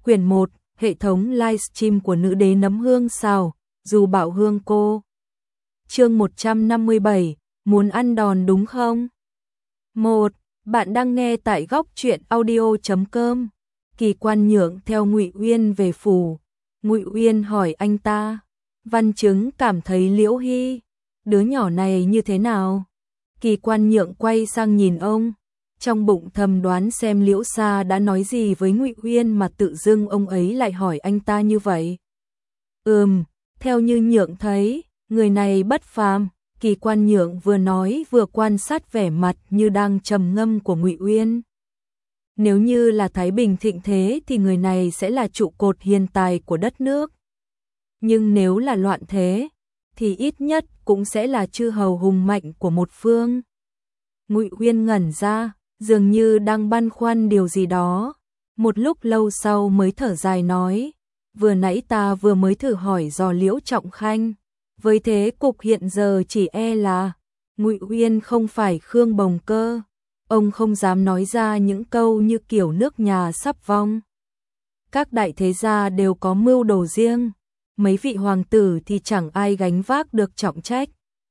Quyển 1, hệ thống livestream của nữ đế nấm hương xào, dù bảo hương cô. Chương 157, muốn ăn đòn đúng không? 1. Bạn đang nghe tại góc truyện audio.com. Kỳ Quan Nhượng theo Ngụy Uyên về phủ. Ngụy Uyên hỏi anh ta. Văn Chứng cảm thấy Liễu Hy, đứa nhỏ này như thế nào? Kỳ Quan Nhượng quay sang nhìn ông, trong bụng thầm đoán xem Liễu Sa đã nói gì với Ngụy Uyên mà tự dưng ông ấy lại hỏi anh ta như vậy. Theo như Nhượng thấy, người này bất phàm. Kỳ Quan Nhượng vừa nói vừa quan sát vẻ mặt như đang trầm ngâm của Ngụy Uyên. Nếu như là Thái Bình thịnh thế thì người này sẽ là trụ cột hiền tài của đất nước. Nhưng nếu là loạn thế, thì ít nhất cũng sẽ là chư hầu hùng mạnh của một phương. Ngụy Uyên ngẩn ra, dường như đang băn khoăn điều gì đó. Một lúc lâu sau mới thở dài nói, vừa nãy ta vừa mới thử hỏi dò Liễu Trọng Khanh. Với thế cục hiện giờ chỉ e là Ngụy Uyên không phải Khương Bồng Cơ. Ông không dám nói ra những câu như kiểu nước nhà sắp vong. Các đại thế gia đều có mưu đồ riêng, mấy vị hoàng tử thì chẳng ai gánh vác được trọng trách.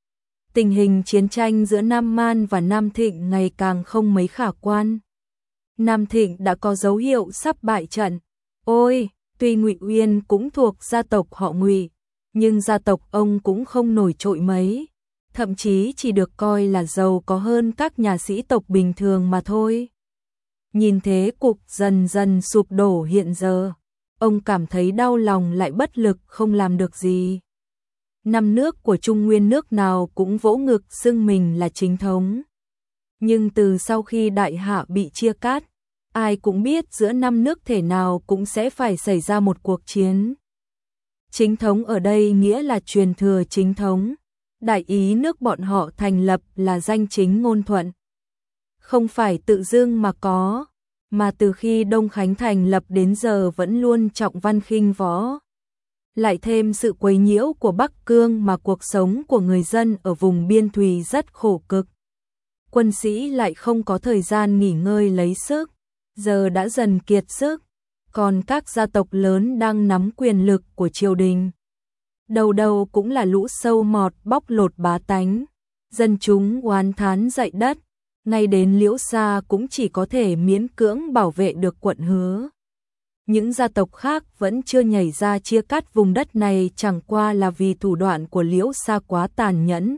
Tình hình chiến tranh giữa Nam Man và Nam Thịnh ngày càng không mấy khả quan. Nam Thịnh đã có dấu hiệu sắp bại trận. Ôi, tuy Ngụy Uyên cũng thuộc gia tộc họ Ngụy, nhưng gia tộc ông cũng không nổi trội mấy, thậm chí chỉ được coi là giàu có hơn các nhà sĩ tộc bình thường mà thôi. Nhìn thế cục dần dần sụp đổ hiện giờ, ông cảm thấy đau lòng lại bất lực không làm được gì. Năm nước của Trung Nguyên nước nào cũng vỗ ngực xưng mình là chính thống. Nhưng từ sau khi đại hạ bị chia cắt, ai cũng biết giữa năm nước thể nào cũng sẽ phải xảy ra một cuộc chiến. Chính thống ở đây nghĩa là truyền thừa chính thống. Đại ý nước bọn họ thành lập là danh chính ngôn thuận. Không phải tự dưng mà có, mà từ khi Đông Khánh thành lập đến giờ vẫn luôn trọng văn khinh võ. Lại thêm sự quấy nhiễu của Bắc Cương mà cuộc sống của người dân ở vùng biên thùy rất khổ cực. Quân sĩ lại không có thời gian nghỉ ngơi lấy sức, giờ đã dần kiệt sức, còn các gia tộc lớn đang nắm quyền lực của triều đình. Đầu đầu cũng là lũ sâu mọt bóc lột bá tánh, dân chúng oán thán dậy đất, ngay đến Liễu Sa cũng chỉ có thể miễn cưỡng bảo vệ được quận Hứa. Những gia tộc khác vẫn chưa nhảy ra chia cắt vùng đất này chẳng qua là vì thủ đoạn của Liễu Sa quá tàn nhẫn.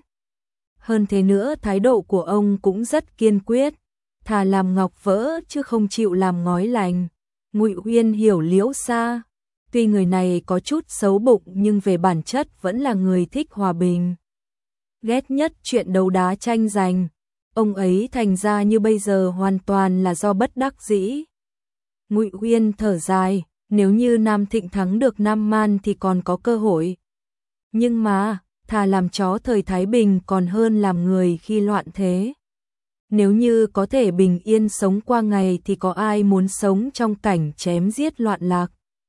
Hơn thế nữa thái độ của ông cũng rất kiên quyết, thà làm ngọc vỡ chứ không chịu làm ngói lành. Ngụy Uyên hiểu Liễu Sa, tuy người này có chút xấu bụng nhưng về bản chất vẫn là người thích hòa bình. Ghét nhất chuyện đấu đá tranh giành, ông ấy thành ra như bây giờ hoàn toàn là do bất đắc dĩ. Ngụy Uyên thở dài, nếu như Nam Thịnh thắng được Nam Man thì còn có cơ hội. Nhưng mà, thà làm chó thời Thái Bình còn hơn làm người khi loạn thế. Nếu như có thể bình yên sống qua ngày thì có ai muốn sống trong cảnh chém giết loạn lạc.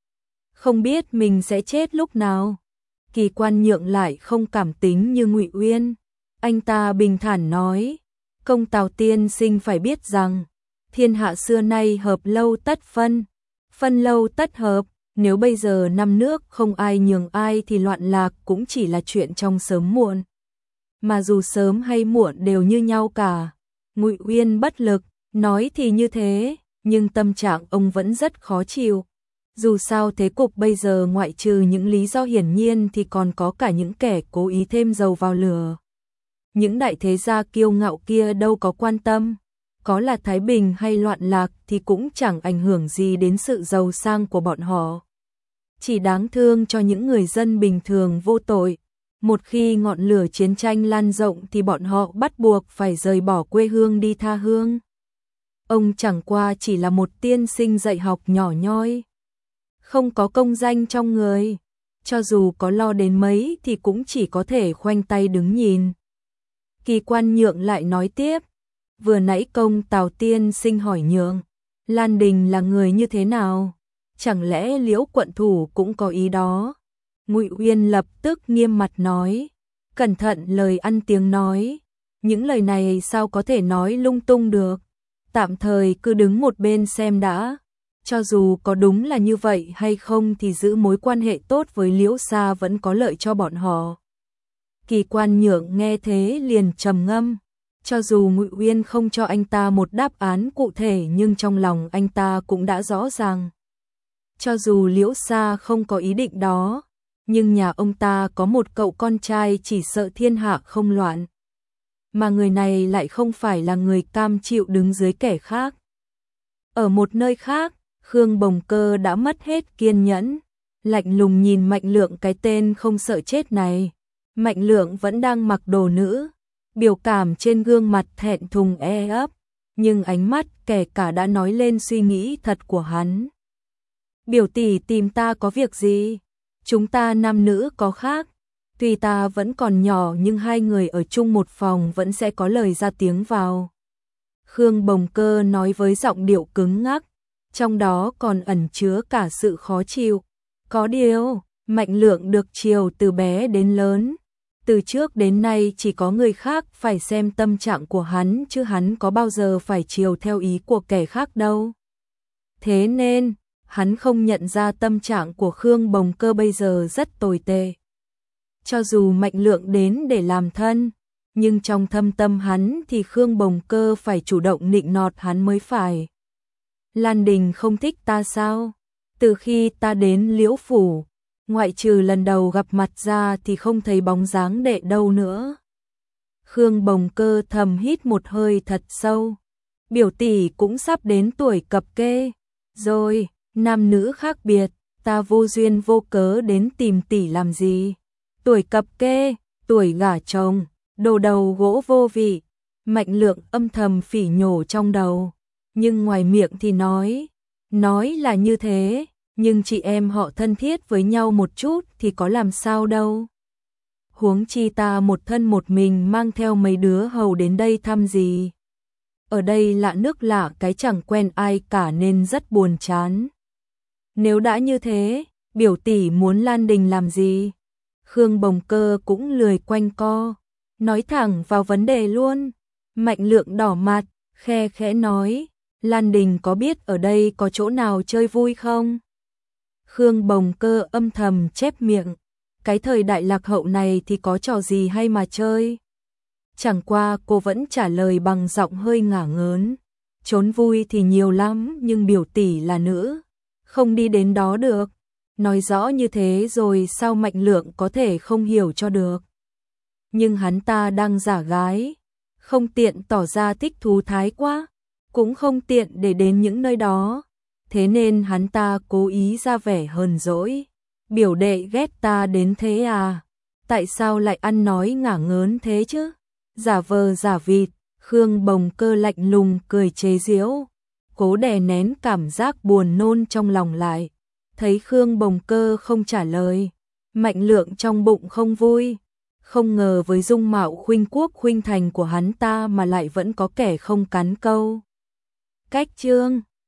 Không biết mình sẽ chết lúc nào. Kỳ Quan Nhượng lại không cảm tính như Ngụy Uyên. Anh ta bình thản nói, công Tào tiên sinh phải biết rằng, thiên hạ xưa nay hợp lâu tất phân, phân lâu tất hợp. Nếu bây giờ năm nước không ai nhường ai thì loạn lạc cũng chỉ là chuyện trong sớm muộn. Mà dù sớm hay muộn đều như nhau cả. Ngụy Uyên bất lực, nói thì như thế, nhưng tâm trạng ông vẫn rất khó chịu. Dù sao thế cục bây giờ ngoại trừ những lý do hiển nhiên thì còn có cả những kẻ cố ý thêm dầu vào lửa. Những đại thế gia kiêu ngạo kia đâu có quan tâm, có là Thái Bình hay loạn lạc thì cũng chẳng ảnh hưởng gì đến sự giàu sang của bọn họ. Chỉ đáng thương cho những người dân bình thường vô tội. Một khi ngọn lửa chiến tranh lan rộng thì bọn họ bắt buộc phải rời bỏ quê hương đi tha hương. Ông chẳng qua chỉ là một tiên sinh dạy học nhỏ nhoi, không có công danh trong người, cho dù có lo đến mấy thì cũng chỉ có thể khoanh tay đứng nhìn. Kỳ Quan Nhượng lại nói tiếp, vừa nãy công Tào tiên sinh hỏi Nhượng, Lan Đình là người như thế nào? Chẳng lẽ Liễu quận thủ cũng có ý đó? Ngụy Uyên lập tức nghiêm mặt nói, cẩn thận lời ăn tiếng nói, những lời này sao có thể nói lung tung được, tạm thời cứ đứng một bên xem đã. Cho dù có đúng là như vậy hay không thì giữ mối quan hệ tốt với Liễu Sa vẫn có lợi cho bọn họ. Kỳ Quan Nhượng nghe thế liền trầm ngâm. Cho dù Ngụy Uyên không cho anh ta một đáp án cụ thể nhưng trong lòng anh ta cũng đã rõ ràng. Cho dù Liễu Sa không có ý định đó, nhưng nhà ông ta có một cậu con trai chỉ sợ thiên hạ không loạn. Mà người này lại không phải là người cam chịu đứng dưới kẻ khác. Ở một nơi khác, Khương Bồng Cơ đã mất hết kiên nhẫn, lạnh lùng nhìn Mạnh Lượng cái tên không sợ chết này. Mạnh Lượng vẫn đang mặc đồ nữ, biểu cảm trên gương mặt thẹn thùng ấp, nhưng ánh mắt kể cả đã nói lên suy nghĩ thật của hắn. Biểu tỷ tìm ta có việc gì? Chúng ta nam nữ có khác. Tuy ta vẫn còn nhỏ nhưng hai người ở chung một phòng vẫn sẽ có lời ra tiếng vào. Khương Bồng Cơ nói với giọng điệu cứng ngắc, trong đó còn ẩn chứa cả sự khó chịu. Có điều, Mạnh Lượng được chiều từ bé đến lớn. Từ trước đến nay chỉ có người khác phải xem tâm trạng của hắn chứ hắn có bao giờ phải chiều theo ý của kẻ khác đâu. Thế nên, hắn không nhận ra tâm trạng của Khương Bồng Cơ bây giờ rất tồi tệ. Cho dù Mạnh Lượng đến để làm thân, nhưng trong thâm tâm hắn thì Khương Bồng Cơ phải chủ động nịnh nọt hắn mới phải. Lan Đình không thích ta sao? Từ khi ta đến Liễu Phủ, ngoại trừ lần đầu gặp mặt ra thì không thấy bóng dáng đệ đâu nữa. Khương Bồng Cơ thầm hít một hơi thật sâu. Biểu tỷ cũng sắp đến tuổi cập kê. Rồi, nam nữ khác biệt, ta vô duyên vô cớ đến tìm tỷ làm gì? Tuổi cập kê, tuổi gả chồng, đồ đầu gỗ vô vị. Mạnh Lượng âm thầm phỉ nhổ trong đầu. Nhưng ngoài miệng thì nói là như thế. Nhưng chị em họ thân thiết với nhau một chút thì có làm sao đâu. Huống chi ta một thân một mình mang theo mấy đứa hầu đến đây thăm gì. Ở đây lạ nước lạ cái chẳng quen ai cả nên rất buồn chán. Nếu đã như thế, biểu tỷ muốn Lan Đình làm gì? Khương Bồng Cơ cũng lười quanh co, nói thẳng vào vấn đề luôn. Mạnh Lượng đỏ mặt, khe khẽ nói, Lan Đình có biết ở đây có chỗ nào chơi vui không? Khương Bồng Cơ âm thầm chép miệng, cái thời đại lạc hậu này thì có trò gì hay mà chơi. Chẳng qua cô vẫn trả lời bằng giọng hơi ngả ngớn, trốn vui thì nhiều lắm nhưng biểu tỷ là nữ, không đi đến đó được. Nói rõ như thế rồi sao Mạnh Lượng có thể không hiểu cho được. Nhưng hắn ta đang giả gái, không tiện tỏ ra thích thú thái quá, cũng không tiện để đến những nơi đó. Thế nên hắn ta cố ý ra vẻ hờn dỗi. Biểu đệ ghét ta đến thế à? Tại sao lại ăn nói ngả ngớn thế chứ? Giả vờ giả vịt, Khương Bồng Cơ lạnh lùng cười chế giễu, cố đè nén cảm giác buồn nôn trong lòng lại. Thấy Khương Bồng Cơ không trả lời, Mạnh Lượng trong bụng không vui. Không ngờ với dung mạo khuynh quốc khuynh thành của hắn ta mà lại vẫn có kẻ không cắn câu. Cách chương